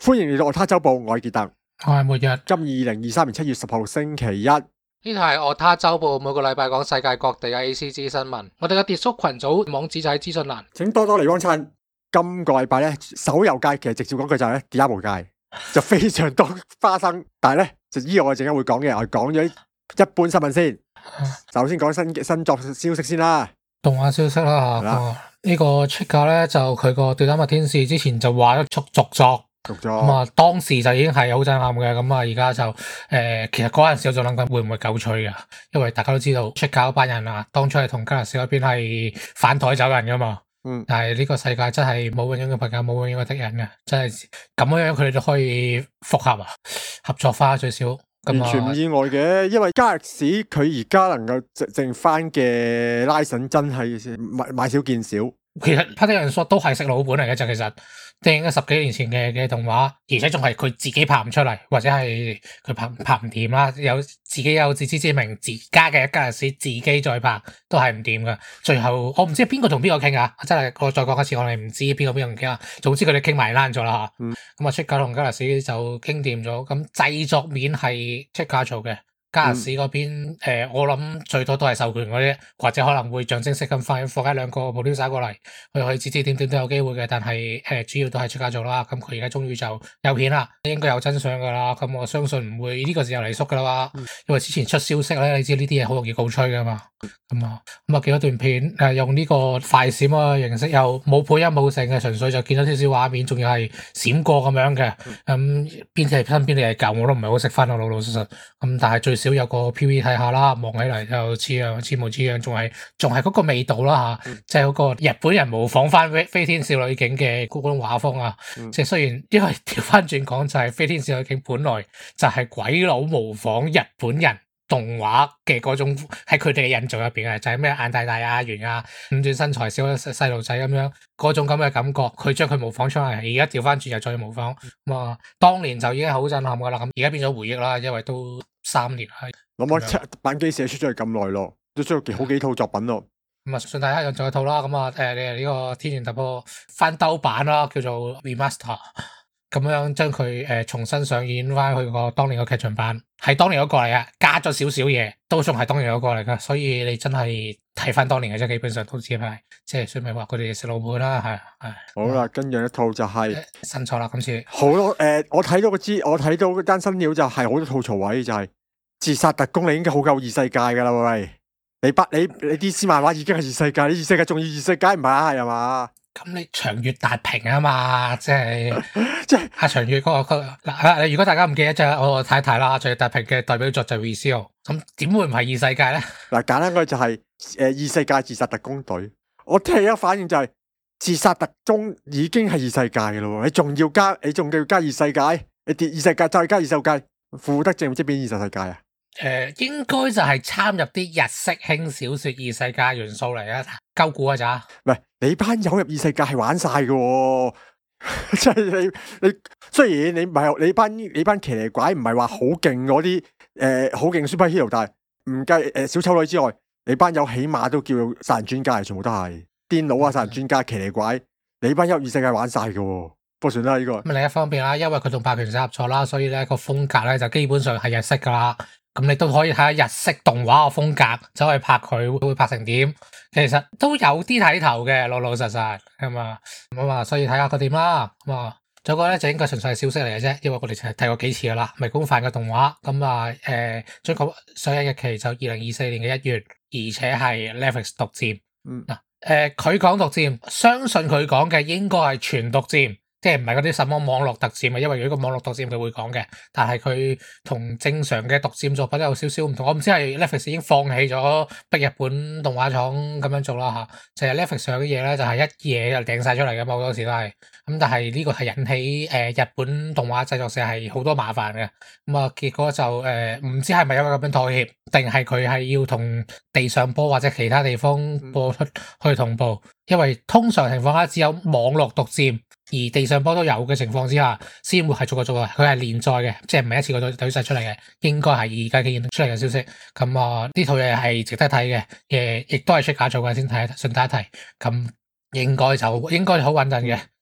歡迎嚟到我他週報，我係傑特， 我係末日。 今2023年7月10號星期一。 呢度係我他週報，每個禮拜講世界各地嘅 ACG 新聞。我哋嘅跌叔群組網址就喺資訊欄， 請多多嚟幫襯。今個禮拜咧，手遊界其實直接講句就係咧，Diablo 界就非常多花生，但係咧就依我陣間會講嘅，我講咗一般新聞先。首先講新作消息先啦， 動畫消息啦吓。呢個 Trigger 咧就佢個對打麥天使之前就話咗續作。咁啊，當時就已經係好震撼嘅，咁啊，而家就其實嗰陣時我就諗緊會唔會狗吹噶，因為大家都知道出搞嗰班人啊，當初係同加勒士嗰邊係反台走人噶嘛，但係呢個世界真係冇永遠嘅朋友，冇永遠嘅敵人嘅，真係咁樣佢哋都可以復合啊，合作翻最少， 完全唔意外嘅，因為加勒士佢而家能夠剩翻嘅拉神真係買少見少。 其實 Party One 都係食老本嚟嘅，就其實電影10幾年前嘅動畫，而且仲係佢自己拍唔出嚟，或者係佢拍唔掂啦，自己有自知之明，自家嘅加勒士自己再拍都係唔掂噶。最後我唔知邊個同邊個傾啊，真係我再講一次，我哋唔知邊個唔傾啊。總之佢哋傾埋爛咗啦吓。咁啊，出價同加勒士就傾掂咗，咁製作面係出價做嘅。加勒士嗰邊，我諗最多都係授權嗰啲，或者可能會象徵式咁放一兩個 producer 過嚟，去指指點點都有機會嘅。但係主要都係出價做啦。咁佢而家終於就有片啦，應該有真相噶啦。咁我相信唔會呢個時候嚟縮噶啦嘛。因為之前出消息咧，你知呢啲嘢好容易告吹噶嘛。咁啊見到段片，用呢個快閃嘅形式，又冇配音冇成嘅，純粹就見到少少畫面，仲要係閃過咁樣嘅。邊啲係新邊啲係舊，我都唔係好識分啊，老老實實。咁但係最少有個 PV 睇下啦，望起嚟就似模似樣，仲係嗰個味道啦吓，即係嗰個日本人模仿翻飛天少女警嘅嗰種畫風啊。即係雖然因為調翻轉講就係飛天少女警本來就係鬼佬模仿日本人動畫嘅嗰種，喺佢哋嘅印象入邊就係咩眼大大啊、圓啊、五轉身材小細路仔咁樣嗰種咁嘅感覺，佢將佢模仿出嚟，而家調翻轉又再模仿，當年就已經好震撼噶啦，咁而家變咗回憶啦，因為都3年係。 諗下版機寫出咗咁耐咯，都出咗好幾套作品咯。 咁啊，順帶一樣仲有一套啦，咁啊你係呢個天元突破翻兜版啦，叫做 Remaster。咁樣將佢重新上演翻去個當年個劇場版，係當年嗰個嚟啊，加咗少少嘢，都仲係當年嗰個嚟噶，所以你真係睇翻當年嘅啫，基本上都只係即係所以咪話佢哋食老本啦，係。好啦，跟住一套就係新錯啦，今次好多我睇到嗰單新料就係好多吐槽位，就係自殺特攻你應該好夠異世界噶啦喂，你 DC 漫畫已經係異世界，你異世界仲要異世界唔係嘛？ 咁你長月達平啊嘛，即係阿長月嗰個嗱，如果大家唔記得就我睇睇啦，長月達平嘅代表作就係 Reseal， 咁點會唔係異世界咧？嗱， 簡單句就係異世界自殺特攻隊，我第一反應就係自殺特攻已經係異世界噶咯，你仲要加異世界，你跌異世界再加異世界，負得正即變異世界啊？ 應該就係參入啲日式輕小說異世界元素嚟啊，鳩估啊咋？ 喂，你班友入異世界係玩晒嘅，即係你雖然你唔係你班騎呢怪唔係話好勁嗰啲好勁 superhero， 但係唔計小丑女之外，你班友起碼都叫殺人專家，全部都係癲佬啊，殺人專家騎呢怪，你班入異世界玩晒嘅，不過算啦呢個。 咁另一方面啦，因為佢同霸權社合作啦，所以咧個風格咧就基本上係日式噶啦。咁你都可以睇下日式動畫嘅風格，走去拍佢會拍成點，其實都有啲睇頭嘅，老老實實咁啊，所以睇下佢點啦。咁啊，仲有個咧就應該純粹係消息嚟嘅啫，因為我哋睇過幾次噶啦，迷宮飯嘅動畫，咁啊最後上映日期就2024年嘅1月，而且係 Netflix 獨佔。佢講獨佔，相信佢講嘅應該係全獨佔。即係唔係嗰啲什麼網絡特佔啊，因為如果個網絡特佔佢會講嘅，但係佢同正常嘅獨佔作品有少少唔同。我唔知係 Netflix 已經放棄咗逼日本動畫廠咁樣做啦吓，就係 Netflix 上嘅嘢咧就係一嘢就掟晒出嚟嘅，好多時都係咁。但係呢個係引起日本動畫製作社係好多麻煩嘅。咁啊結果就唔知係咪因為咁樣妥協，定係佢係要同地上波或者其他地方播出去同步，因為通常情況下只有網絡獨佔。而地上波都有嘅情況之下，先會係逐個佢係連載嘅，即係唔係一次過懟晒出嚟嘅，應該係而家見出嚟嘅消息。咁啊，呢套嘢係值得睇嘅，亦都係出價做嘅，先睇順帶一提。咁應該好穩陣嘅，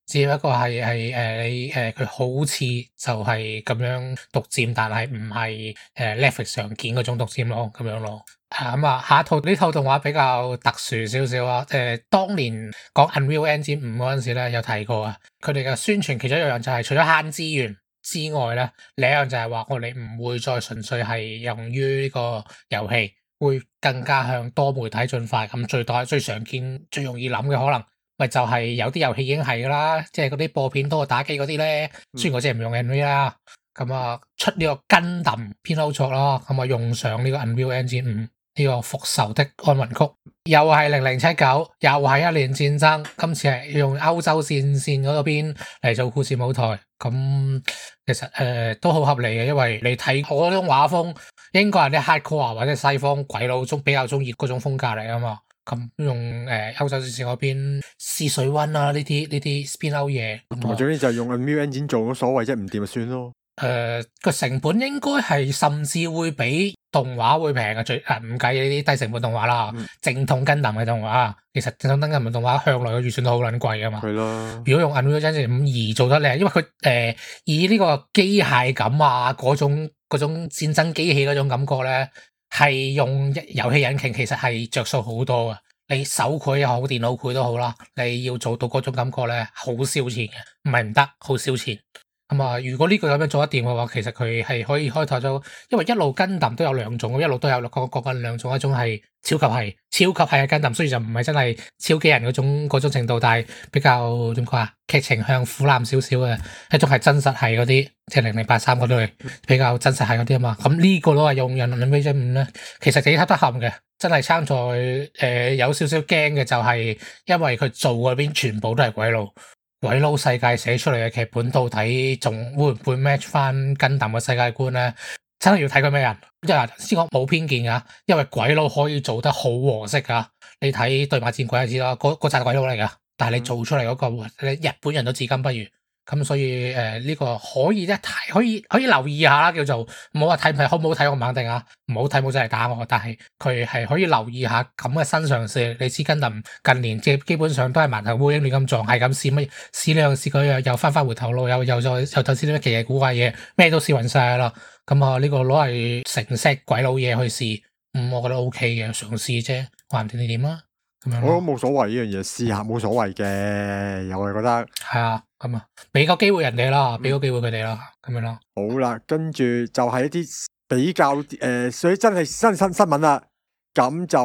只不過係佢好似就係咁樣獨佔，但係唔係Netflix 常見嗰種獨佔咯，咁樣咯。咁啊，下一套呢套動畫比較特殊少少啊。當年講 Unreal Engine 5嗰陣時咧，有提過啊。佢哋嘅宣傳其中一樣就係除咗慳資源之外咧，另一樣就係話我哋唔會再純粹係用於呢個遊戲，會更加向多媒體進發。咁最常見、最容易諗嘅可能，咪就係有啲遊戲已經係噶啦，即係嗰啲播片多過打機嗰啲咧。雖然我只係唔用 Unreal 啦，咁啊出呢個 Gundam 編號作啦，咁啊用上呢個 Unreal Engine 5。呢個復仇的安魂曲又係0079，又係一年戰爭，今次係用歐洲戰線嗰邊嚟做故事舞台，咁其實都好合理嘅，因為你睇嗰種畫風，應該係啲 hardcore 或者西方鬼佬比較中意嗰種風格嚟啊嘛，咁用歐洲戰線嗰邊試水溫啊，呢啲 spin-out 嘢， 同埋最緊要就係用 Unreal Engine 做咗所謂啫，唔掂就算咯。 個成本應該係甚至會比動畫會平嘅，唔計呢啲低成本動畫啦，正統Gundam嘅動畫，其實正統Gundam嘅動畫向來嘅預算都好撚貴㗎嘛。 係咯。如果用 Unreal Engine 5而做得靚，因為佢以呢個機械感啊，嗰種戰爭機器嗰種感覺咧，係用遊戲引擎其實係着數好多嘅。你手繪又好，電腦繪都好啦，你要做到嗰種感覺咧，好燒錢嘅，唔係唔得，好燒錢。咁啊，如果呢個咁樣做得掂嘅話，其實佢係可以開拓咗，因為一路Gundam都有兩種，一路都有講緊兩種，一種係超級係Gundam，雖然就唔係真係超機人嗰種程度，但係比較點講啊，劇情向苦難少少嘅，一種係真實係嗰啲，即係0083嗰類比較真實係嗰啲啊嘛。咁呢個都係用人 Unreal Engine 5咧，其實幾得冚嘅，真係參賽有少少驚嘅就係因為佢做嗰邊全部都係鬼佬世界寫出嚟嘅劇本，到底仲會唔會 match 翻Gundam嘅世界觀咧？真係要睇佢咩人。即係先講冇偏見噶，因為鬼佬可以做得好和式噶。你睇對馬戰鬼就知啦，嗰扎鬼佬嚟噶，但係你做出嚟嗰個，日本人都至今不如。咁所以呢個可以一睇，可以留意下啦，叫做唔好話睇唔睇好唔好睇我唔肯定啊，唔好睇冇真係打我，但係佢係可以留意下咁嘅新嘗試。你知Gundam近年基本上都係盲頭烏蠅亂咁撞，係咁試乜試呢樣試嗰樣，又翻回頭路，又再試啲咩奇奇古怪嘢，咩都試勻晒啦。咁啊呢個攞嚟成 set 鬼佬嘢去試，我覺得 OK 嘅，嘗試啫，話唔定你點啦。咁樣我都冇所謂呢樣嘢，試下冇所謂嘅，我係覺得係啊，咁啊，俾個機會人哋啦，俾個機會佢哋啦，咁樣咯。 好啦，跟住就係一啲比較所以真係新聞啦。咁就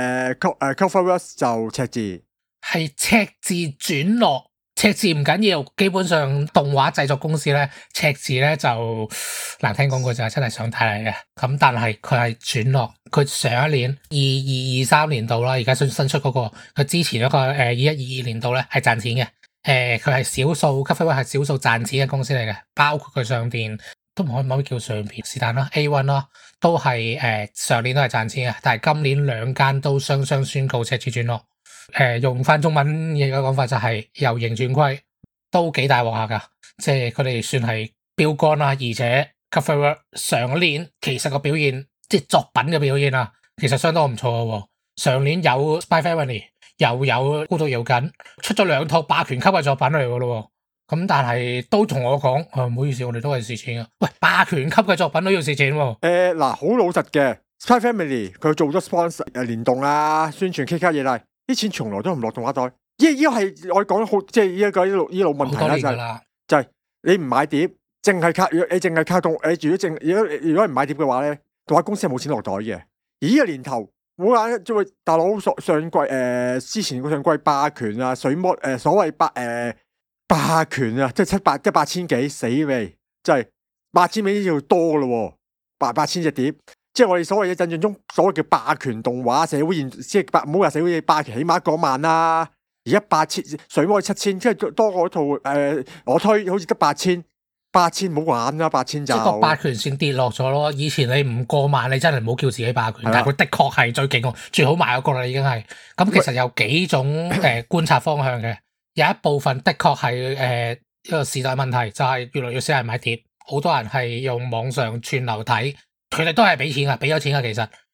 Cloverworks 就赤字， 係赤字轉落，赤字唔緊要，基本上動畫製作公司咧赤字咧就難聽講句就係真係想睇嚟嘅。咁但係佢係轉落，佢上一年22-23年度啦，而家新出嗰個，佢之前嗰個21-22年度咧係賺錢嘅。佢係少數Cloverworks係少數賺錢嘅公司嚟嘅，包括佢上邊都唔可以叫上邊是但啦 A1 啦，都係上年都係賺錢嘅，但係今年兩間都雙宣告赤字轉落。用翻中文嘢嘅講法就係由盈轉虧，都幾大鑊下噶，即係佢哋算係標杆啦。而且Cloverworks上年其實個表現，即係作品嘅表現啊，其實相當唔錯嘅。上年有 Spy Family， 又有孤獨搖滾，出咗兩套霸權級嘅作品嚟嘅咯。咁但係都同我講，唔好意思，我哋都係蝕錢啊。喂，霸權級嘅作品都要蝕錢喎。 嗱，好老實嘅 Spy Family 佢做咗 sponsor 聯動啊，宣傳 K 卡嘢啦，啲錢從來都唔落動畫袋。依個係我講得好，即係依個依老問題啦，就係你唔買碟，淨係靠動，如果唔買碟嘅話咧，動畫公司係冇錢落袋嘅。而呢個年頭，冇話即係大佬上季之前嗰上季霸權啊，水魔所謂霸權啊，即係八千幾死未？即係8000美要多咯，八千隻碟。即係我哋所謂嘅印象中，所謂叫霸權動畫社會現，即係唔好話社會霸權，起碼1萬啦。而家8000水魔7000，即係多過套我推好似得8000唔好玩啦，8000就即係個霸權線跌落咗咯。以前你唔過萬，你真係唔好叫自己霸權，但係佢的確係最勁，最好賣嗰個啦，已經係。咁其實有幾種觀察方向嘅，有一部分的確係一個時代問題，就係越嚟越少人買碟，好多人係用網上串流睇。佢哋都係俾錢噶，俾咗錢噶，其實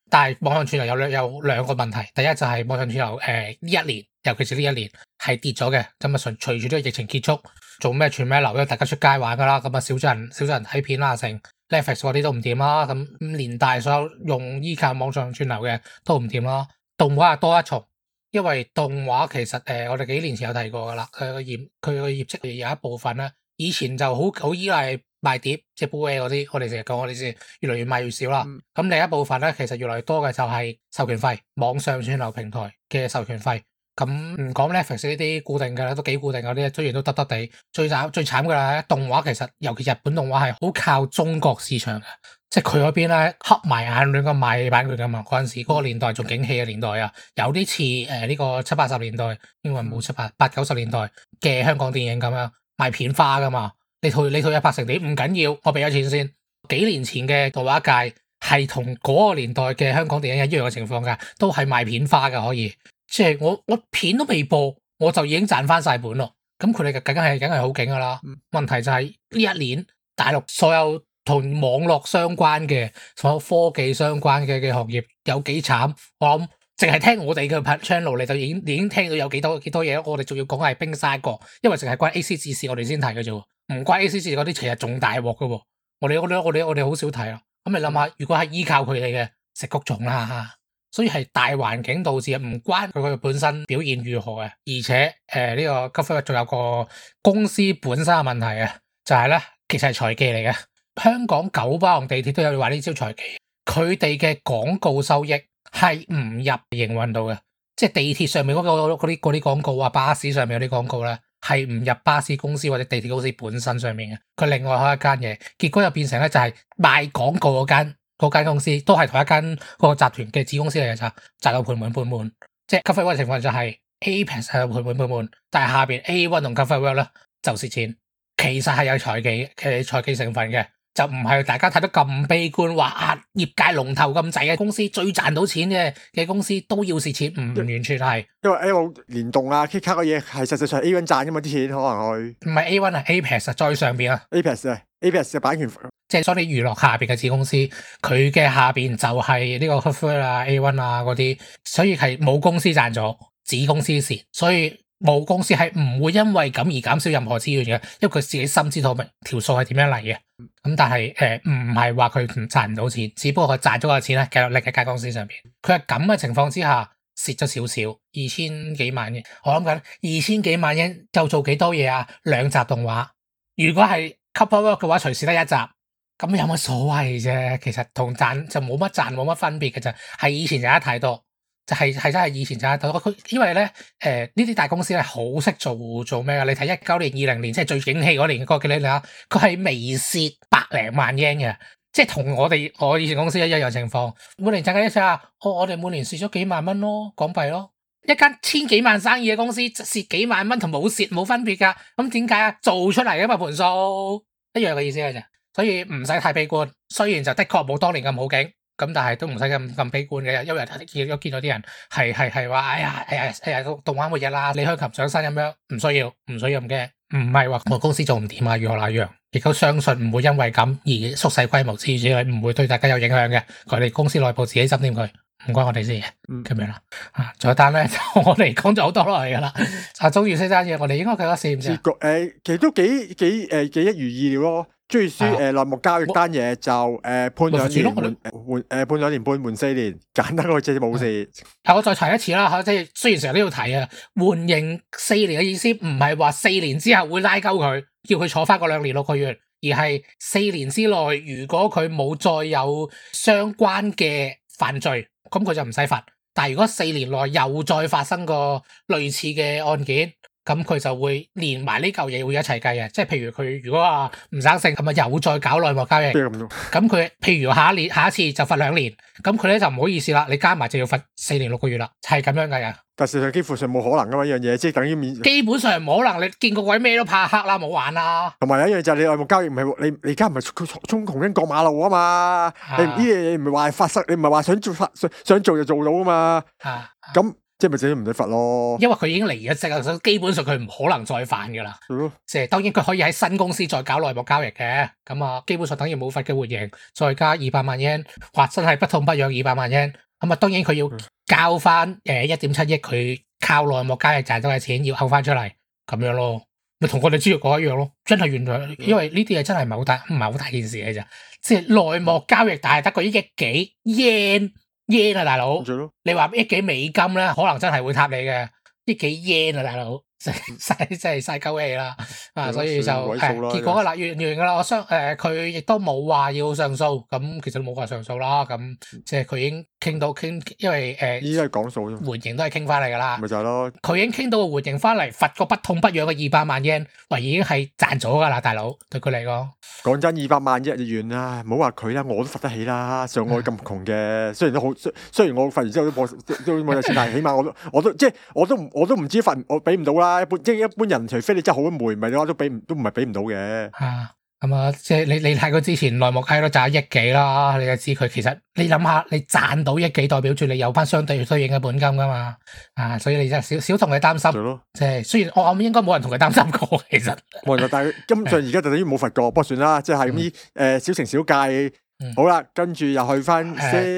但係網上串流有兩個問題，第一就係網上串流呢一年，尤其是呢一年係跌咗嘅，咁啊隨住呢個疫情結束，做咩串咩流，因為大家出街玩噶啦，咁啊少咗人睇片啦，成 Netflix 嗰啲都唔掂啦，咁連帶所有用依靠網上串流嘅都唔掂啦，動畫係多一重。因為動畫其實我哋幾年前有提過噶啦，佢個業績有一部分咧，以前就好依賴賣碟，即係 Blu-ray 嗰啲，我哋成日講我哋先越嚟越賣越少啦。咁另一部分咧，其實越嚟越多嘅就係授權費，網上串流平台嘅授權費。咁唔講 Netflix 呢啲固定嘅啦，都幾固定嗰啲，雖然都得地。最慘嘅啦，動畫其實尤其日本動畫係好靠中國市場嘅，即係佢嗰邊咧黑埋眼亂咁買版權噶嘛。嗰陣時嗰個年代仲景氣嘅年代啊，有啲似呢個70、80年代，因為冇7、8、90年代嘅香港電影咁樣賣片花噶嘛。你退一拍成點唔緊要，我俾咗錢先。幾年前嘅動畫界係同嗰個年代嘅香港電影一樣嘅情況噶，都係賣片花噶可以。即係我片都未播，我就已經賺翻晒本咯。咁佢哋梗係好勁噶啦。問題就係呢一年大陸所有同網絡相關嘅、所有科技相關嘅行業有幾慘。我諗淨係聽我哋嘅 channel 你就已經聽到有幾多嘢。我哋仲要講係冰山一角，因為淨係關 AC 指示我哋先提嘅啫，唔關 AC 指示嗰啲其實仲大鑊噶。我哋好少睇啦。咁你諗下，如果係依靠佢哋嘅食谷種啦。所以係大環境導致，唔關佢本身表現如何嘅，而且呢個 Cuffley 仲有個公司本身嘅問題嘅，就係咧其實係財技嚟嘅。香港九巴同地鐵都有話呢招財技，佢哋嘅廣告收益係唔入營運度嘅，即係地鐵上面嗰啲廣告啊，巴士上面嗰啲廣告咧係唔入巴士公司或者地鐵公司本身上面嘅，佢另外開一間嘢，結果又變成咧就係賣廣告嗰間公司都係同一間個集團嘅子公司嚟嘅咋，賺到盆滿，即係 Cuffley 嘅情況就係 Apex 係盆滿，但係下邊 A1 同 Cuffley 咧就蝕錢，其實係有財技成分嘅，就唔係大家睇得咁悲觀，話業界龍頭咁滯嘅公司最賺到錢嘅公司都要蝕錢，唔完全係， 因為 A1 聯動啊 K 卡嘅嘢係實際上 A1 賺噶嘛啲錢，可能佢唔係 A1 係 Apex 再上邊啊 Apex 嘅版權。 即係 Sony 娛樂下邊嘅子公司，佢嘅下邊就係呢個 Cuffley 啊、A1 啊嗰啲，所以係冇公司賺咗，子公司蝕，所以冇公司係唔會因為咁而減少任何資源嘅，因為佢自己心知肚明條數係點樣嚟嘅。咁但係唔係話佢唔賺唔到錢，只不過佢賺咗個錢咧，繼續拎喺間公司上邊。佢係咁嘅情況之下蝕咗少少，2000幾萬嘅。我諗緊2000幾萬英就做幾多嘢啊？2集動畫，如果係 Cuffley 嘅話，隨時得1集。咁有乜所謂啫？其實同賺就冇乜賺冇乜分別嘅啫，係以前賺得太多，就係真係以前賺得多。佢因為咧呢啲大公司係好識做咩㗎？你睇19年、20年即係最景氣嗰年嗰個嘅你睇，佢係微蝕100零萬英嘅，即係同我以前公司一樣情況。每年賺緊一次啊！我哋每年蝕咗幾萬蚊咯，港幣咯。一間千幾萬生意嘅公司蝕幾萬蚊同冇蝕冇分別㗎。咁點解啊？做出嚟㗎嘛盤數一樣嘅意思嘅啫。所以唔使太悲觀，雖然就的確冇當年咁好景，咁但係都唔使咁悲觀嘅，因為我見到啲人係話，哎呀，動畫末日啦，李香琴上身咁樣，唔需要咁驚，唔係話我公司做唔掂啊，如何那樣，亦都相信唔會因為咁而縮細規模之類，唔會對大家有影響嘅，佢哋公司內部自己執掂佢，唔關我哋事嘅，咁樣啦。仲有單咧，我哋講咗好多落嚟噶啦，中意呢單嘢，我哋應該計咗試唔試？ 其實都幾一如意料咯。中意書內幕交易單嘢就判2年判2年半緩4年，簡單嗰隻冇事。 我再提一次啦，即係雖然成日都要提啊，緩刑4年嘅意思唔係話4年之後會拉鳩佢，叫佢坐翻個2年6個月，而係4年之內如果佢冇再有相關嘅犯罪，咁佢就唔使罰。但係如果4年內又再發生個類似嘅案件，咁佢就會連埋呢嚿嘢會一齊計嘅，即係譬如佢如果話唔生性，咁啊又再搞內幕交易，咁佢譬如下一次就罰2年，咁佢咧就唔好意思啦，你加埋就要罰4年6個月啦，係咁樣計嘅。但事實上幾乎上冇可能噶嘛，呢樣嘢即係等於免。 基本上唔可能，你見個鬼咩都怕黑啦，冇玩啦。 同埋有一樣就係你內幕交易唔係你而家唔係衝紅燈過馬路啊嘛，你呢樣嘢唔係話係發生，你唔係話想做就做到啊嘛。咁即係咪自己唔使罰咯？ 因為佢已經離咗職啦，所以基本上佢唔可能再犯噶啦。 係咯， 即係當然佢可以喺新公司再搞內幕交易嘅，咁啊基本上等於冇罰嘅活刑，再加200萬 yen，或真係不痛不癢200萬 yen。咁啊當然佢要交翻1.7億佢靠內幕交易賺到嘅錢要扣翻出嚟，咁樣咯，咪同我哋豬肉講一樣咯。真係原來因為呢啲嘢真係唔係好大件事嘅咋，即係內幕交易但係得個1億幾 yen 啊大佬，你話1億幾美金咧，可能真係會撻你嘅，1億幾 yen 啊大佬，真係嘥鳩氣啦啊！所以就結果啦，完噶啦。我佢亦都冇話要上訴，咁其實都冇話上訴啦。咁即係佢已經傾，因為依家係講數啫， 緩刑都係傾翻嚟噶啦。 咪就係咯， 佢已經傾到個緩刑翻嚟，罰個不痛不癢嘅200萬 yen，喂已經係賺咗噶啦，大佬對佢嚟講。 講真，200萬日元啦，唔好話佢啦，我都罰得起啦。上海咁窮嘅，雖然我罰完之後都冇有錢，但係起碼我都唔知罰我俾唔到啦。一般人除非你真係好霉，唔係嘅話都唔係俾唔到嘅。 咁啊，即係你睇佢之前內幕閪都賺1億幾啦，你就知佢其實你諗下，你賺到1億幾代表住你有翻相對應嘅本金噶嘛，所以你真係少同佢擔心。即係雖然我應該冇人同佢擔心過，其實冇人，但係根本上而家就等於冇罰過，不過算啦，即係咁啲小情小戒。好啦，跟住又去翻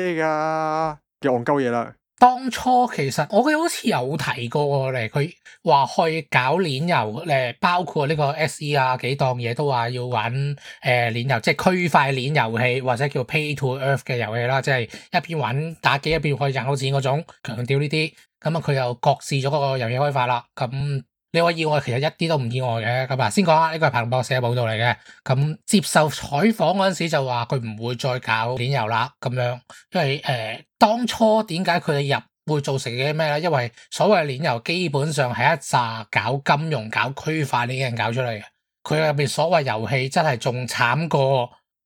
Sega 嘅戇鳩嘢啦。 當初其實我好似有提過咧，佢話去搞鏈遊，包括呢個 SE 啊幾檔嘢都話要玩鏈遊，即係區塊鏈遊戲或者叫 Pay to Earth 嘅遊戲啦，即係一邊玩打機一邊可以賺到錢嗰種，強調呢啲。咁啊佢又擱置咗嗰個遊戲開發啦。咁你話意外其實一啲都唔意外嘅。咁啊先講下呢個係彭博社報道嚟嘅。咁接受採訪嗰陣時就話佢唔會再搞鏈遊啦，咁樣，因為當初點解佢哋入會造成嘅咩咧？因為所謂鏈遊基本上係一紮搞金融、搞區塊鏈嘅人搞出嚟嘅。佢入邊所謂遊戲真係仲慘過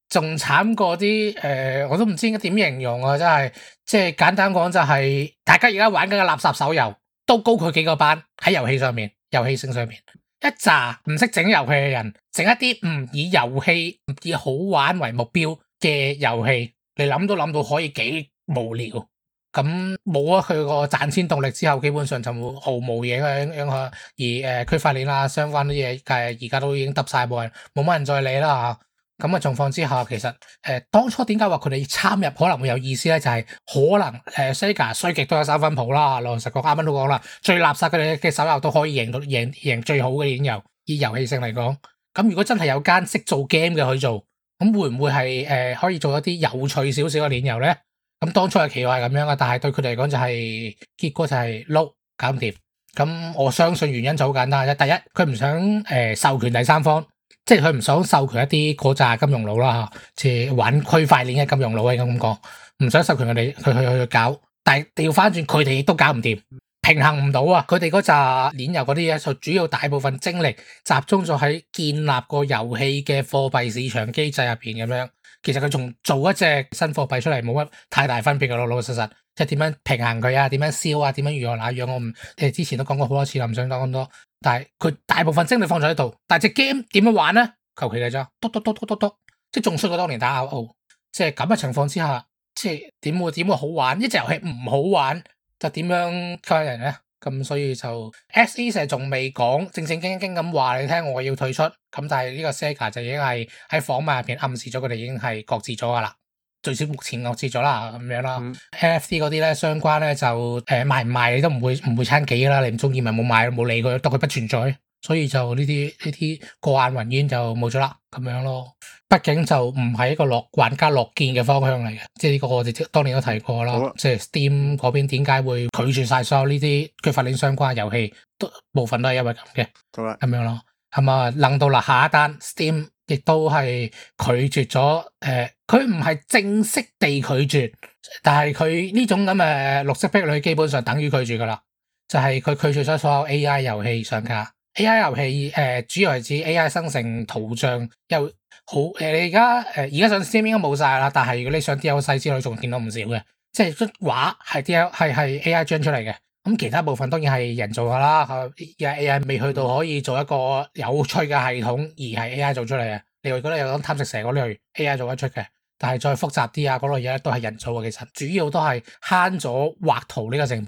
啲我都唔知應該點形容啊！真係即係簡單講就係大家而家玩緊嘅垃圾手遊都高佢幾個班喺遊戲上面、遊戲性上面。一紮唔識整遊戲嘅人整一啲唔以遊戲唔以好玩為目標嘅遊戲，你諗都諗到可以幾無聊。咁冇咗佢個賺錢動力之後，基本上就毫無嘢嘅影響。而區塊鏈啦，相關啲嘢而家都已經揼晒，冇乜人再理啦嚇。咁嘅狀況之下，其實當初點解話佢哋參入可能會有意思咧？就係可能Sega 衰極都有三分譜啦。老實講，啱啱都講啦，最垃圾嘅手遊都可以贏最好嘅鏈遊，以遊戲性嚟講。咁如果真係有間識做 game 嘅去做，咁會唔會係可以做一啲有趣少少嘅鏈遊咧？咁當初嘅期望係咁樣嘅，但係對佢哋嚟講就係結果就係撈搞唔掂。咁我相信原因就好簡單啫。第一，佢唔想授權第三方，即係佢唔想授權一啲嗰紮金融佬啦嚇，即係玩區塊鏈嘅金融佬應該咁講，唔想授權佢哋去搞。但係調翻轉，佢哋亦都搞唔掂，平衡唔到啊！佢哋嗰紮鏈遊嗰啲嘢就主要大部分精力集中咗喺建立個遊戲嘅貨幣市場機制入邊咁樣。其實佢仲做一隻新貨幣出嚟冇乜太大分別嘅，老老實實，即係點樣平衡佢啊，點樣燒啊，點樣如何那樣，我唔之前都講過好多次啦，唔想講咁多。但係佢大部分精力放咗喺度，但係隻 game 點樣玩咧？求其嘅啫，篤，即係仲衰過當年打 RO。即係咁嘅情況之下，即係點會好玩？一隻遊戲唔好玩，就點樣吸引人咧？咁所以就 SE 成日仲未講正經咁話你聽，我要退出。咁但係呢個 Sega 就已經係喺訪問入邊暗示咗佢哋已經係擱置咗噶啦，最少目前擱置咗啦咁樣啦。NFT 嗰啲咧相關咧就賣唔賣你都唔會撐幾啦，你唔中意咪冇買冇理佢，當佢不存在。所以就呢啲過眼雲煙就冇咗啦，咁樣咯。畢竟就唔係一個玩家樂見嘅方向嚟嘅，即係呢個我哋當年都提過啦。即係 Steam 嗰邊點解會拒絕晒所有呢啲區塊鏈相關遊戲，部分都係因為咁嘅，咁樣咯。係嘛，諗到啦，下一單 Steam 亦都係拒絕咗，佢唔係正式地拒絕，但係佢呢種咁嘅綠色壁壘基本上等於拒絕噶啦，就係佢拒絕咗所有 AI 遊戲上架。AI 遊戲主要係指 AI 生成圖像又好你而家上 Steam 應該冇晒啦，但係如果你上 DLC 之類仲見到唔少嘅，即係幅畫係 AI gen 出嚟嘅，咁其他部分當然係人做噶啦，AI 未去到可以做一個有趣嘅系統而係 AI 做出嚟嘅。你如果你有講貪食蛇嗰類 AI 做得出嘅，但係再複雜啲啊嗰類嘢都係人做嘅，其實主要都係慳咗畫圖呢個成本。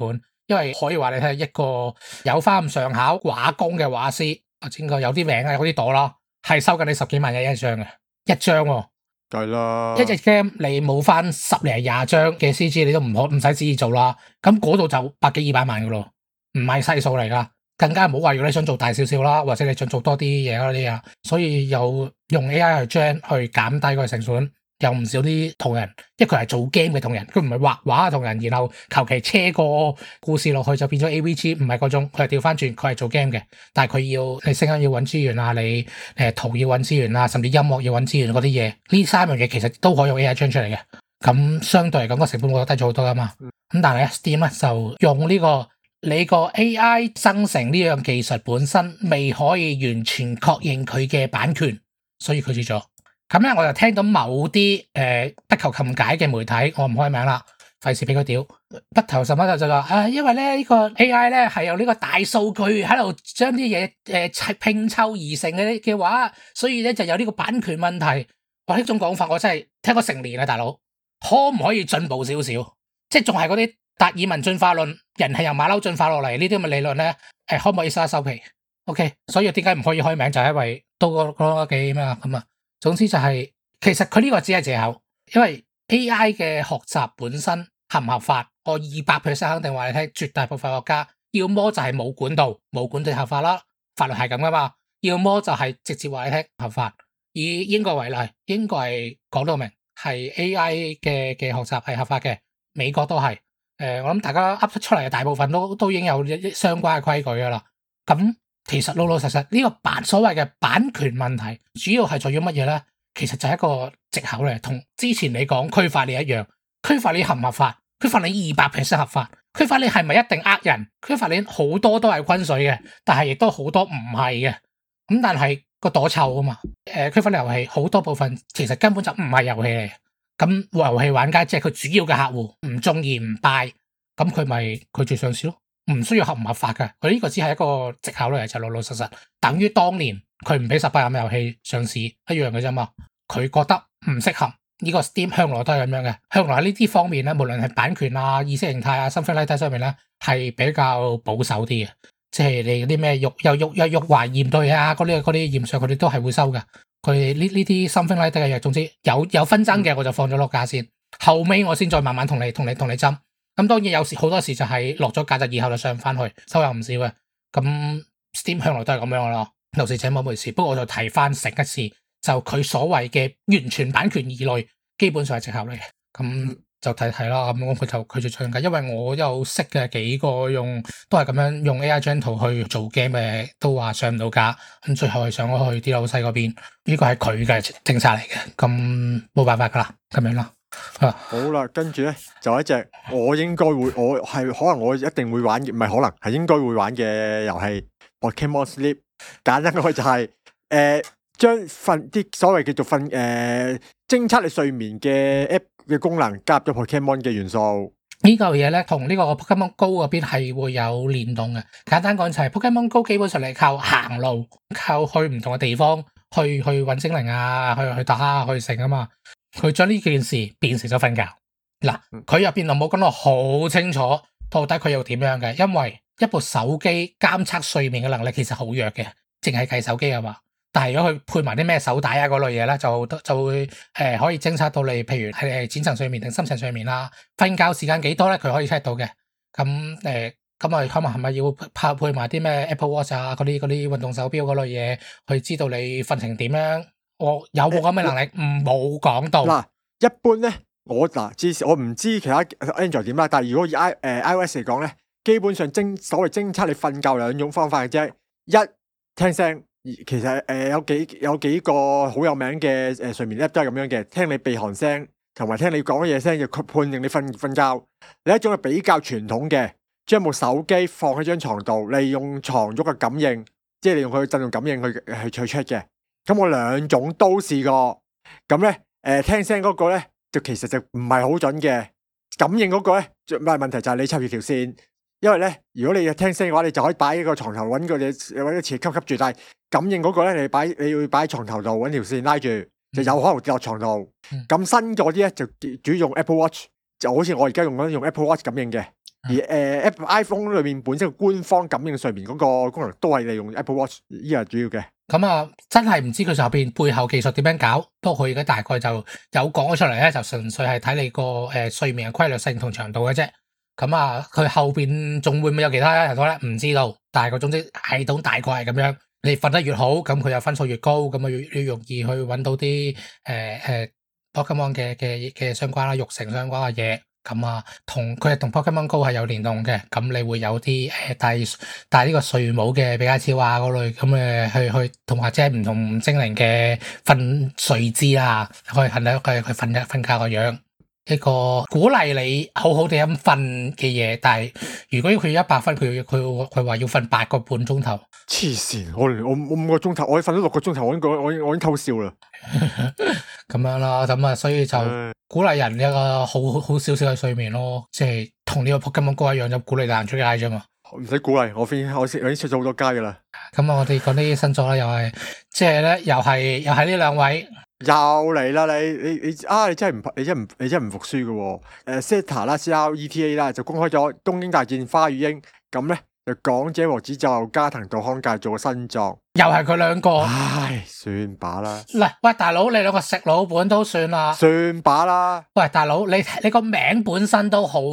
因為可以話你睇一個有翻咁上下畫工嘅畫師，應該有啲名啊，有啲朵啦，係收緊你10幾萬一張嘅一張喎。 係啦， 一隻 game 你冇翻10零20張嘅 CG， 你都唔使旨意做啦。咁嗰度就100幾200萬噶咯，唔係細數嚟噶。更加唔好話如果你想做大少少啦，或者你想做多啲嘢嗰啲啊，所以有用 AI 去 gen 去減低個成本。有唔少啲同人，因為佢係做 game 嘅同人，佢唔係畫畫嘅同人，然後求其車個故事落去就變咗 AVG， 唔係嗰種，佢係調翻轉，佢係做 game 嘅，但係佢要你聲音要揾資源啊，你圖要揾資源啊，甚至音樂要揾資源嗰啲嘢，呢3樣嘢其實都可以用 AI 將出嚟嘅，咁相對嚟講個成本會低咗好多噶嘛，咁但係咧 Steam 咧就用呢個你個 AI 生成呢樣技術本身未可以完全確認佢嘅版權，所以拒絕咗。咁咧，我就聽到某啲不求甚解嘅媒體，我唔開名啦，費事俾佢屌。不求甚解就話因為咧呢個 AI 咧係由呢個大數據喺度將啲嘢拼湊而成嘅話，所以咧就有呢個版權問題。哇！呢種講法我真係聽咗成年啦，大佬，可唔可以進步少少？即係仲係嗰啲達爾文進化論，人係由馬騮進化落嚟呢啲咁嘅理論咧，可唔可以收皮 ？OK， 所以點解唔可以開名就係因為都嗰幾咩啊咁啊？總之就係，其實佢呢個只係藉口，因為 AI 嘅學習本身合唔合法，我200%肯定話你聽，絕大部分國家要麼就係冇管道合法啦，法律係咁噶嘛，要麼就係直接話你聽合法。以英國為例，英國係講到明係 AI 嘅學習係合法嘅，美國都係，我諗大家噏得出嚟嘅大部分都已經有相關嘅規矩噶啦，咁。其實老實呢個所謂嘅版權問題，主要係在於乜嘢咧？其實就係一個藉口嚟，同之前你講區塊鏈一樣。區塊鏈合唔合法？區塊鏈200%合法。區塊鏈係咪一定呃人？區塊鏈好多都係昆水嘅，但係亦都好多唔係嘅。咁但係個朵臭啊嘛。區塊鏈遊戲好多部分其實根本就唔係遊戲嚟。咁遊戲玩家即係佢主要嘅客戶，唔中意唔 buy，咁佢咪拒絕上市咯。唔需要合唔合法嘅，佢呢個只係一個藉口嚟，就老老實實，等於當年佢唔俾18禁遊戲上市一樣嘅啫嘛。佢覺得唔適合，呢個 Steam 向來都係咁樣嘅，向來喺呢啲方面咧，無論係版權啊、意識形態啊、something like that上面咧，係比較保守啲嘅。即係你嗰啲咩肉懷驗對啊，嗰啲驗上佢哋都係會收嘅。佢呢啲 something like that 嘅嘢，總之有紛爭嘅我就放咗落架先，後尾我先再慢慢同你斟。咁當然有時好多時就係落咗價就以後就上翻去，收入唔少嘅。咁 Steam 向來都係咁樣嘅咯，有時請冇回事。不過我就提翻成一次，就佢所謂嘅完全版權異類，基本上係藉口嚟嘅。咁就睇啦。咁佢就拒絕唱價，因為我有識嘅幾個都係咁樣用 AI 張圖去做 game 嘅，都話上唔到架。咁最後係上咗去啲老細嗰邊，呢個係佢嘅政策嚟嘅。咁冇辦法噶啦，咁樣啦。 好啦，跟住咧就一隻我應該會，我係可能我一定會玩嘅，唔係可能係應該會玩嘅遊戲 Pokemon Sleep。簡單講就係將啲所謂叫做偵測你睡眠嘅 app 嘅功能加入咗 Pokemon 嘅元素。 呢嚿嘢咧同呢個 Pokemon Go 嗰邊係會有聯動嘅。簡單講就係 Pokemon Go 基本上你靠行路，靠去唔同嘅地方去搵精靈啊，去打啊，去成啊嘛。佢將呢件事變成咗瞓覺。嗱，佢入邊就冇講到好清楚，到底佢要點樣嘅，因為一部手機監測睡眠嘅能力其實好弱嘅，淨係計手機啊嘛。但係如果佢配埋啲咩手帶啊嗰類嘢咧，就會可以偵測到你，譬如係淺層睡眠定深層睡眠啦，瞓覺時間幾多咧，佢可以 check 到嘅。咁咁啊，可能係咪要配埋啲咩 Apple Watch 啊嗰啲運動手錶嗰類嘢，去知道你瞓成點樣？我有冇咁嘅能力？冇講到。 嗱，一般咧，至少我唔知其他 Android 點啦，但係如果以iOS 嚟講咧，基本上所謂偵測你瞓覺兩種方法嘅啫。一，聽聲，其實有幾個好有名嘅睡眠 app 都係咁樣嘅，聽你鼻鼾聲同埋聽你講嘢聲就判定你瞓覺。另一種係比較傳統嘅，將部手機放喺張床度，利用床褥嘅感應，即係利用佢嘅震動感應去 check 嘅。咁我兩種都試過，咁咧聽聲嗰個咧就其實就唔係好準嘅，感應嗰個咧最大問題就係你插住條線，因為咧如果你聽聲嘅話，你就可以擺喺個床頭揾個嘢揾個磁吸住，但係感應嗰個咧你要擺喺床頭度揾條線拉住，就有可能跌落床度。咁新嗰啲咧就主用 Apple Watch， 就好似我而家用 Apple Watch 感應嘅，而Apple iPhone 裏面本身嘅官方感應睡眠嗰個功能都係利用 Apple Watch， 呢個係主要嘅。 咁啊，真係唔知佢後邊背後技術點樣搞，不過佢而家大概就有講咗出嚟咧，就純粹係睇你個睡眠嘅規律性同長度嘅啫。咁啊，佢後邊仲會唔會有其他程度咧？唔知道，但係個總之系統大概係咁樣。你瞓得越好，咁佢又分數越高，咁啊越容易去揾到啲Pokemon 嘅相關啦，育成相關嘅嘢。咁啊，佢係同 Pokemon Go 係有聯動嘅，咁你會有啲戴呢個睡帽嘅比卡超啊嗰類，咁去同或者係唔同精靈嘅睡姿啦，可以瞓覺個樣。一個鼓勵你好好地咁瞓嘅嘢，但係如果佢要100分，佢話要瞓8個半鐘頭。 黐線！我5個鐘頭，我瞓咗6個鐘頭，我已經偷笑啦。 咁樣啦，咁啊，所以就鼓勵人一個好少少嘅睡眠咯，即係同呢個 Pokemon Go 一樣，就鼓勵大人出街啫嘛。 唔使鼓勵，我已經出咗好多街噶啦。 咁啊，我哋講啲新作啦，又係即係咧，又係呢兩位。 又嚟啦！你真係唔服輸嘅喎。Zeta 啦 ，CRETA 啦，就公開咗《東京大戰花與鷹》，咁咧就港姐和子就加藤道康介做新作， 又係佢兩個。 唉，算把啦。 嗱，喂，大佬，你兩個食老本都算啦。 算把啦。 喂，大佬，你個名本身都好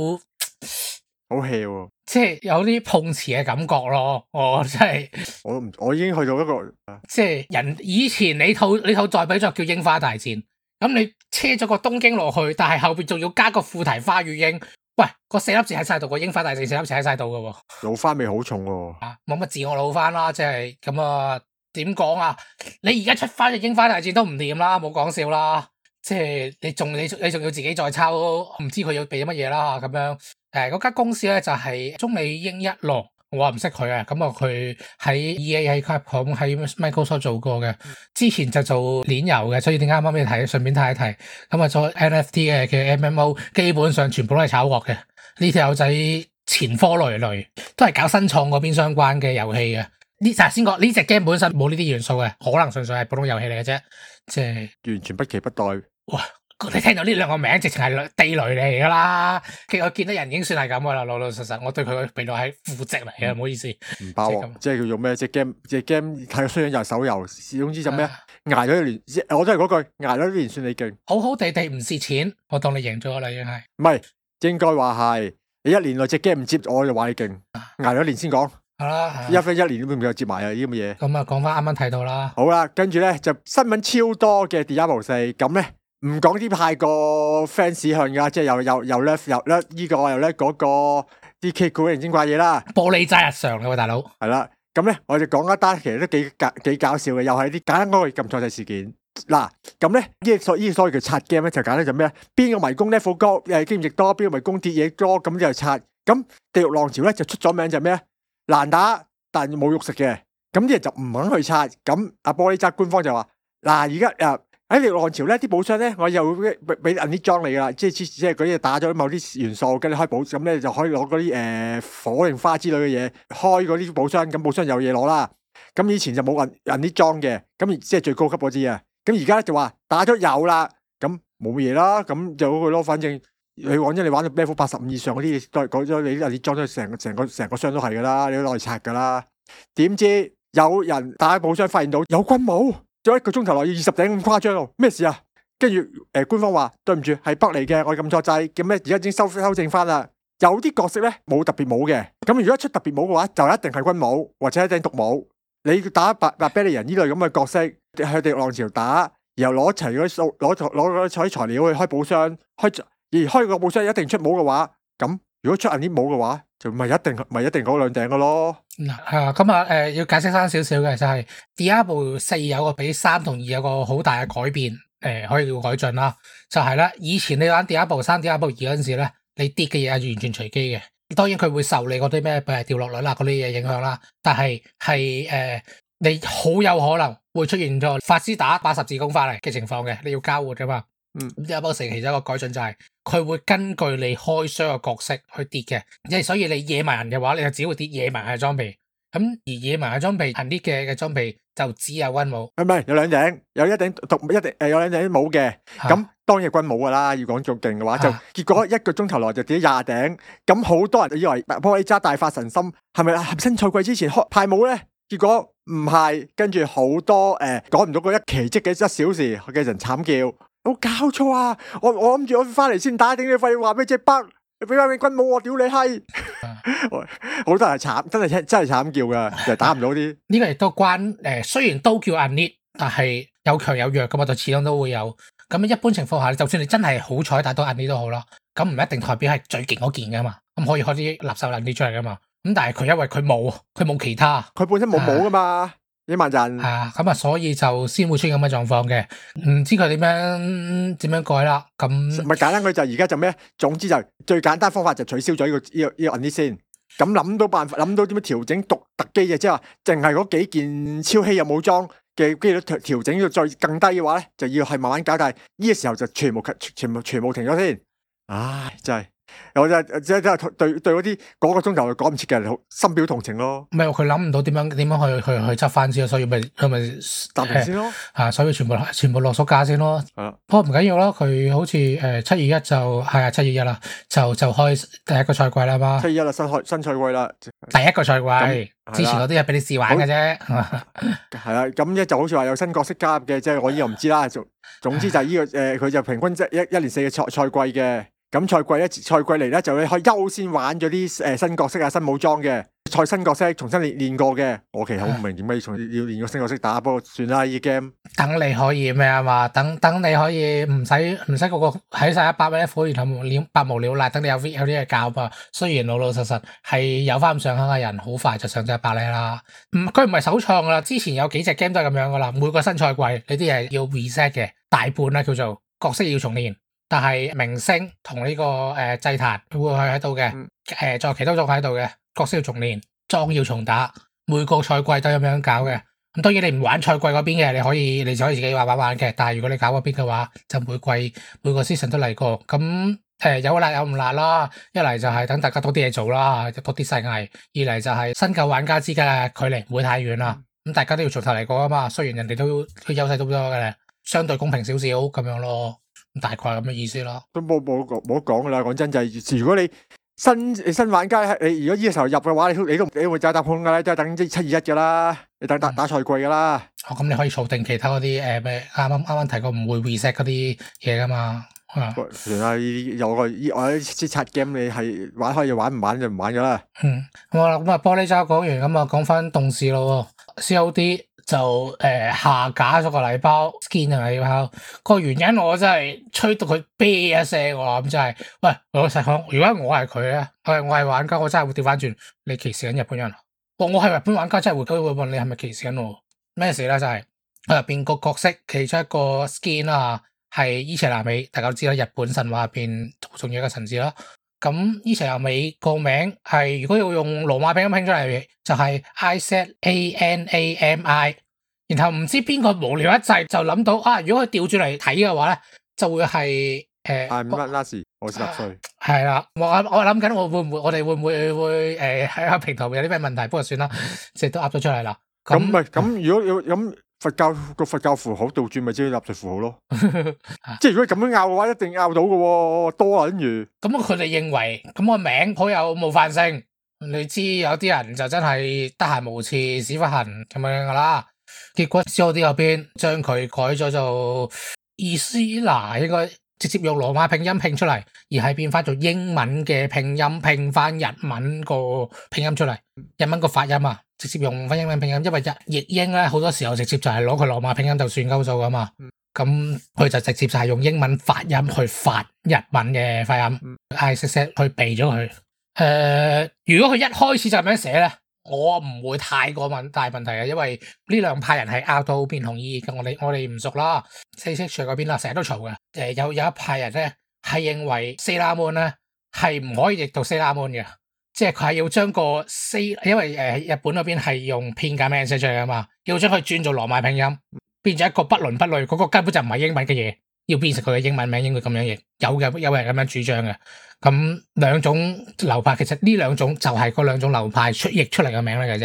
hea 喎， 即係有啲碰瓷嘅感覺咯。我真係， 我已經去到一個， 即係以前你套代比作叫《櫻花大戰》，咁你車咗個東京落去，但係後邊仲要加個副題花與鷹，喂，個4粒字喺晒度，個櫻花大戰4粒字喺晒度噶喎， 老番味好重喎， 冇乜自我老番啦，即係咁啊，點講啊？你而家出翻嘅櫻花大戰都唔掂啦，冇講笑啦，即係你仲要自己再抄，唔知佢要俾乜嘢啦咁樣。嗰間公司咧就係中美英一郎，我唔識佢啊，咁啊佢喺 EA 喺 Capcom 喺 Microsoft 做過嘅，之前就做鏈遊嘅，所以點解啱啱俾你睇，順便睇一睇。咁啊做 NFT 嘅 MMO，基本上全部都係炒鑊嘅。呢條友仔前科累累，都係搞新創嗰邊相關嘅遊戲嘅。先講呢隻 game 本身冇呢啲元素嘅，可能純粹係普通遊戲嚟嘅啫，即係完全不期不待。 哇！你聽到呢兩個名，直情係地雷嚟噶啦！其實我見到人已經算係咁噶啦，老實，我對佢嘅評論係負值嚟嘅，唔好意思。 唔包喎，即係叫做咩？隻 game 睇雖然又係手遊，總之就咩？捱咗一年，我都係嗰句，捱咗一年算你勁。 好好地唔蝕錢，我當你贏咗啦，已經係。 唔係，應該話係你1年內隻 game 唔接，我就話你勁。捱咗一年先講。係啦，一年都唔夠接埋啊！呢啲咁嘅嘢。咁啊，講翻啱啱睇到啦。好啦，跟住咧就新聞超多嘅 Diablo 4，咁咧。唔講啲太過 fans 向噶，即係又叻呢個又叻嗰個啲 K 古靈精怪嘢啦，玻璃齋日常嘅喎，大佬。係啦，咁咧我哋講一單其實都幾搞笑嘅，又係啲簡單嗰個撳錯掣事件。嗱，咁咧呢所謂叫刷 game 咧就簡單就咩？邊個迷宮 level 高經驗多，邊個迷宮跌嘢多，咁就刷。咁地獄浪潮咧就出咗名就咩？難打但冇肉食嘅，咁啲人就唔肯去刷。咁阿玻璃齋官方就話：嗱，而家喺地獄浪潮咧，啲寶箱咧，我又會俾銀啲裝你噶啦，即係嗰啲打咗某啲元素，跟住開寶，咁咧就可以攞嗰啲火定花之類嘅嘢開嗰啲寶箱，咁寶箱有嘢攞啦。咁以前就冇銀啲裝嘅，咁即係最高級嗰啲啊。咁而家咧就話打咗有啦，咁冇嘢啦，咁就嗰個咯。反正你講真，你玩到 level 85以上嗰啲，都係講咗你啲銀啲裝咗成個箱都係噶啦，你都攞嚟拆噶啦。點知有人打寶箱發現到有軍帽。咗1個鐘頭內要20頂咁誇張咯，咩事啊？跟住官方話對唔住係 bug 嚟嘅，我撳錯掣，咁咧而家已經修正翻啦。有啲角色咧冇特別帽嘅，咁如果出特別帽嘅話，就一定係軍帽或者一頂獨帽。你打白比利人呢類咁嘅角色，去地獄浪潮打，然後攞齊嗰啲數，攞啲材料去開寶箱，開個寶箱一定出帽嘅話，咁如果出銀啲帽嘅話，就咪一定嗰2頂嘅咯。咁要解釋翻少少嘅就係 Diablo 4有個比3同2有個好大嘅改變，可以叫改進啦。就係咧，以前你玩 Diablo 3、Diablo 2嗰陣時咧，你跌嘅嘢係完全隨機嘅。當然佢會受你嗰啲咩掉落率啦嗰啲嘢影響啦，但係你好有可能會出現咗法師打80字攻翻嚟嘅情況嘅，你要交換噶嘛。Diablo 4其中一個改進就係佢會根據你開箱嘅角色去跌嘅，即係所以你野蠻人嘅話，你就只會跌野蠻人嘅裝備。咁而野蠻嘅裝備，行啲嘅裝備就只有軍帽。唔係有2頂，有一頂有2頂帽嘅。咁當然係軍武噶啦，要講仲勁嘅話，就結果1個鐘頭內就跌咗20頂，咁好多人以為玻璃渣大發神心，係咪新賽季之前派舞咧？結果唔係，跟住好多講唔到嗰一奇蹟嘅1小時嘅人慘叫，我搞錯啊！我諗住我翻嚟先打頂你肺，話俾隻北，你俾翻你軍武我屌你閪！好多人慘，真係慘叫噶，就打唔到啲。 呢個亦都關雖然都叫 unlit， 但係有強有弱噶嘛，就始終都會有。咁一般情況下，就算你真係好彩打到 unlit 都好啦，咁唔一定代表係最勁嗰件噶嘛，咁可以開啲垃圾 unlit 出嚟噶嘛。咁但係佢因為佢冇其他， 佢本身冇帽噶嘛，野蠻人咁啊，所以就先會出現咁嘅狀況嘅。唔知佢點樣改啦。咁咪簡單佢就而家就咩？總之就最簡單方法就取消咗呢個 unlit 先。咁諗到辦法，諗到點樣調整獨特機嘅，即係話淨係嗰幾件超稀有武裝嘅機率調整要再更低嘅話咧，就要係慢慢搞。但係呢個時候就全部停咗先。唉，真係。我就對嗰啲嗰個鐘頭講唔切嘅人，深表同情咯。 唔係佢諗唔到點樣去執翻先，所以咪暫停先咯。 所以全部落縮價先咯。不過唔緊要啦，佢好似721就係721啦，就開第一個賽季啦嘛。 721啦，新賽季啦。 第一個賽季，之前嗰啲係俾你試玩嘅啫。 係啦，咁一就好似話有新角色加入嘅，即係我依個唔知啦。總之就係呢個佢就平均一年4個賽季嘅。咁賽季嚟咧，就可以優先玩咗啲新角色啊、新武裝嘅新角色，重新練過嘅。我其實好唔明點解要練個新角色打，不過算啦，呢 game 等你可以咩啊嘛？等你可以唔使個個喺晒100 level，然後百無聊賴，等你有啲嘢教嘛。雖然老實係有翻咁上下嘅人，好快就上咗100 level啦。佢唔係首創噶啦，之前有幾隻 game 都係咁樣噶啦。每個新賽季你啲嘢要 reset 嘅，大半啦叫做角色要重練。但係明星同呢個祭壇會喺度嘅，再其他仲喺度嘅，角色要重練，裝要重打，每個賽季都咁樣搞嘅。咁當然你唔玩賽季嗰邊嘅，你就可以自己玩嘅。但係如果你搞嗰邊嘅話，就每季每個 season 都嚟過。咁有辣有唔辣啦。一嚟就係等大家多啲嘢做啦，多啲細藝；二嚟就係新舊玩家之間嘅距離唔會太遠啦。咁大家都要從頭嚟過啊嘛。雖然人哋都優勢都多嘅，相對公平少少咁樣咯。大概咁嘅意思咯，都冇得講噶啦。講真就係，如果你新玩家，你如果呢個時候入嘅話，你會就打盤噶啦，都係等721噶啦，你等打賽季噶啦。 咁你可以儲定其他嗰啲咩啱啱提過唔會 reset 嗰啲嘢噶嘛。 算啦，有個我啲刷 game 你係玩可以玩，唔玩就唔玩噶啦。 好啦，咁啊玻璃渣講完，咁啊講翻動視咯。COD 就下架咗個禮包 skin 嘅禮包，個原因我真係吹到佢啤一聲喎，咁真係，喂老實講，如果我係佢咧，我係玩家，我真係會調翻轉，你歧視緊日本人？我係日本玩家，真係會問你係咪歧視緊我？咩事咧？就係入邊個角色其中一個 skin 啦，係伊邪那美，大家都知啦，日本神話入邊好重要一個神字啦。咁伊邪那美個名係如果要用羅馬拼音拼出嚟，就係 IZANAMI， 然後唔知邊個無聊一滯就諗到啊，如果佢調轉嚟睇嘅話咧，就會係 I'm not Nazi，我10歲。 係啦，我諗緊我哋會唔會喺個平台會有啲咩問題？不過算啦，即係都噏咗出嚟啦。 咁如果要咁佛教符號倒轉咪即係納粹符號咯。即係如果咁樣拗嘅話，一定拗到嘅喎，多啊，跟住。咁佢哋認為咁個名好有冒犯性。你知有啲人就真係得閒無事屎忽痕咁樣噶啦。結果 COD 嗰邊將佢改咗做伊斯拿，應該直接用羅馬拼音拼出嚟，而係變翻做英文嘅拼音拼翻日文個拼音出嚟，日文個發音啊，直接用翻英文拼音，因為譯英咧好多時候直接就係攞佢羅馬拼音就算鳩數噶嘛，咁佢就直接就係用英文發音去發日文嘅發音，ISS去避咗佢。如果佢一開始就咁樣寫咧，我唔會太過大問題嘅，因為呢兩派人係拗到變同意嘅，我哋唔熟啦。463嗰邊啦，成日都嘈嘅。有一派人咧係認為 Sailor Moon 咧係唔可以譯到 Sailor Moon 嘅，即係佢係要將個因為日本嗰邊係用片假名寫出嚟啊嘛，要將佢轉做羅馬拼音，變咗一個不倫不類，嗰個根本就唔係英文嘅嘢，要變成佢嘅英文名，應該咁樣譯。有人咁樣主張嘅。咁兩種流派，其實呢兩種就係嗰兩種流派譯出嚟嘅名嚟嘅啫。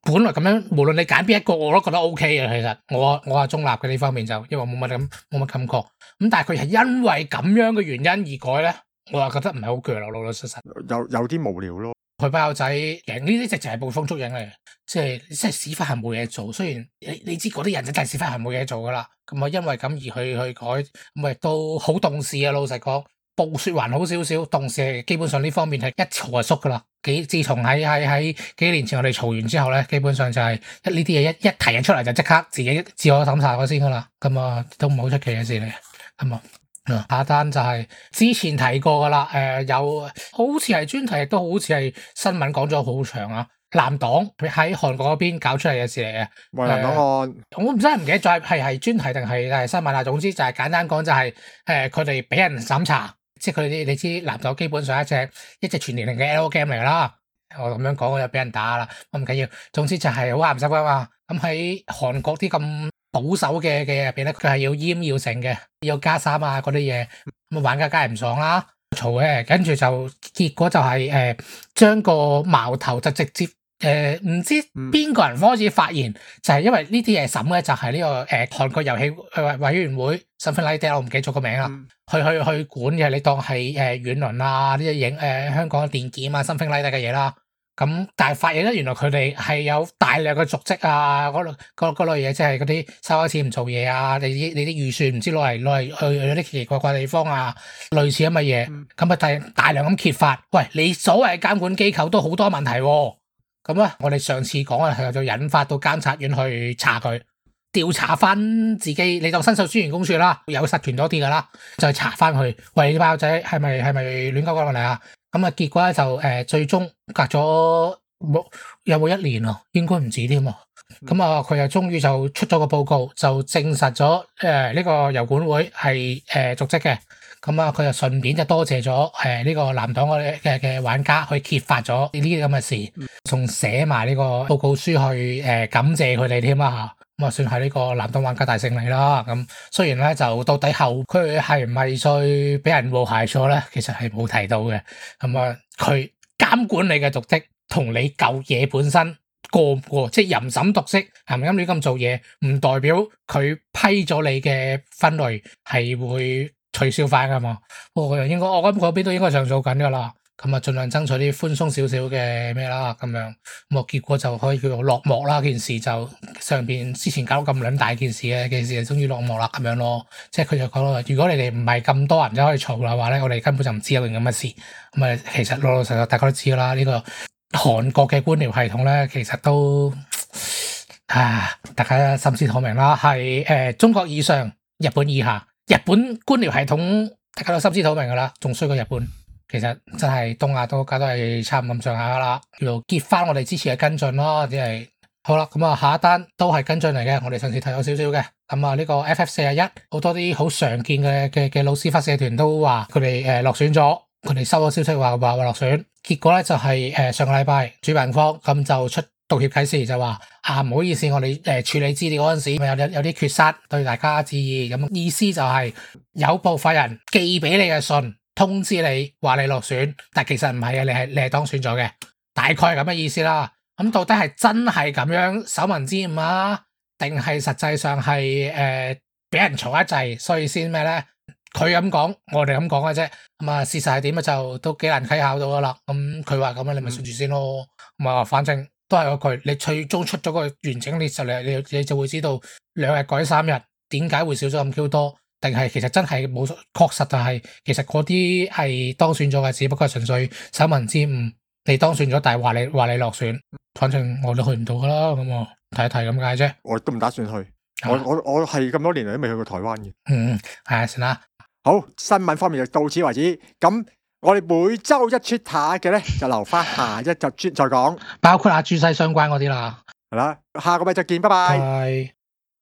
本來咁樣，無論你揀邊一個，我都覺得 O K 嘅。其實我係中立嘅呢方面就，因為我冇乜感覺。咁但係佢係因為咁樣嘅原因而改咧，我又覺得唔係好鋸咯，老老實實。 有啲無聊咯。 佢班友仔贏呢啲直情係捕風捉影嚟，即係屎忽係冇嘢做。雖然你知嗰啲人真係屎忽係冇嘢做噶啦，咁啊因為咁而去改，咁亦都好動事啊。老實講，暴雪還好少少，動事基本上呢方面係一嘈就縮噶啦。自從喺幾年前我哋嘈完之後咧，基本上就係呢啲嘢一提人出嚟就即刻自己自我審查咗先噶啦。咁啊都唔好出奇嘅事嚟。咁啊。下一單就係之前提過噶啦，有好似係專題，亦都好似係新聞講咗好長啊。藍黨喺韓國嗰邊搞出嚟嘅事嚟嘅， 藍黨案， 我唔真係唔記得咗係專題定係新聞啊。總之就係簡單講就係佢哋俾人審查，即係佢哋你知藍黨基本上一隻全年齡嘅 L game 嚟噶啦。我咁樣講我就俾人打啦，我唔緊要。總之就係好鹹濕噶嘛。咁喺韓國啲咁保守嘅入邊咧，佢係要閹要成嘅，要加衫啊嗰啲嘢，咁玩家梗係唔爽啦，嘈嘅，跟住就結果就係將個矛頭就直接唔知邊個人開始發言，就係因為呢啲嘢審嘅就係呢個韓國遊戲委員會 something like that，我唔記得咗個名啦，去管嘅，你當係軟輪啊呢啲影香港電檢啊 something like that 嘅嘢啦。咁但係發現咧，原來佢哋係有大量嘅瀆職啊，嗰類嘢，即係嗰啲收咗錢唔做嘢啊，你啲預算唔知攞嚟去有啲奇奇怪怪地方啊，類似咁嘅嘢，咁啊大量咁揭發，喂，你所謂監管機構都好多問題喎，咁啊，我哋上次講啊，就引發到監察院去查佢，調查翻自己，你當申訴專員公署啦，有實權多啲噶啦，就去查翻佢，喂，啲包仔係咪亂鳩講嚟啊？咁啊，結果咧就最終隔咗有冇一年啊？應該唔止添啊！咁啊，佢又終於就出咗個報告，就證實咗呢個油管會係瀆職嘅。咁啊，佢就順便就多謝咗呢個藍黨嘅玩家去揭發咗呢啲咁嘅事，仲寫埋呢個報告書去感謝佢哋添啦嚇。咁啊，算係呢個藍黨玩家大勝利啦。咁雖然咧就到底後佢係唔係再俾人和諧咗咧，其實係冇提到嘅。咁啊，佢監管你嘅瀆職同你舊嘢本身過唔過，即係淫審瀆職係咪啱你咁做嘢，唔代表佢批咗你嘅分類係會取消翻噶嘛？我諗嗰邊都應該上訴緊噶啦。咁啊，盡量爭取啲寬鬆少少嘅咩啦，咁樣咁啊，結果就可以叫做落幕啦。件事就上邊之前搞到咁撚大件事嘅事，就終於落幕啦，咁樣咯。即係佢就講啦，如果你哋唔係咁多人就可以嘈嘅話咧，我哋根本就唔知有件咁嘅事。咁啊，其實老老實實大家都知噶啦，呢個韓國嘅官僚系統咧，其實都大家心知肚明啦，係中國以上，日本以下。日本官僚系統大家都心知肚明噶啦，仲衰過日本。其實真係東亞國家都係差唔咁上下噶啦，叫做結翻我哋之前嘅跟進咯，只係好啦。咁啊，下一單都係跟進嚟嘅，我哋上次睇咗少少嘅。咁啊，呢個 FF41好多啲好常見嘅老師忽社團都話佢哋落選咗，佢哋收咗消息話落選，結果咧就係上個禮拜主辦方咁就出道歉啟事，就話唔好意思，我哋處理資料嗰陣時有啲缺失，對大家致意。咁意思就係有部分人寄俾你嘅信，通知你話你落選，但其實唔係嘅，你係當選咗嘅，大概係咁嘅意思啦。咁到底係真係咁樣手民之誤啊，定係實際上係俾人嘈一滯，所以先咩咧？佢咁講，我哋咁講嘅啫。咁啊，事實係點啊？就都幾難稽考到噶啦。咁佢話咁樣，你咪信住先咯。咁啊，反正都係嗰句，你最終出咗個完整列實，你就會知道2日改3日，點解會少咗咁 Q 多？定係其實真係冇，確實就係其實嗰啲係當選咗嘅，只不過係純粹手民之誤，你當選咗，但係話你落選，反正我都去唔到噶啦，咁啊睇一睇咁解啫。我都唔打算去，我係咁多年嚟都未去過台灣嘅。 係啊，算啦。 好，新聞方面就到此為止。咁我哋每周一出下嘅咧，就留翻下一集再講， 包括阿朱西相關嗰啲啦。 係啦，下個禮拜再見，拜拜。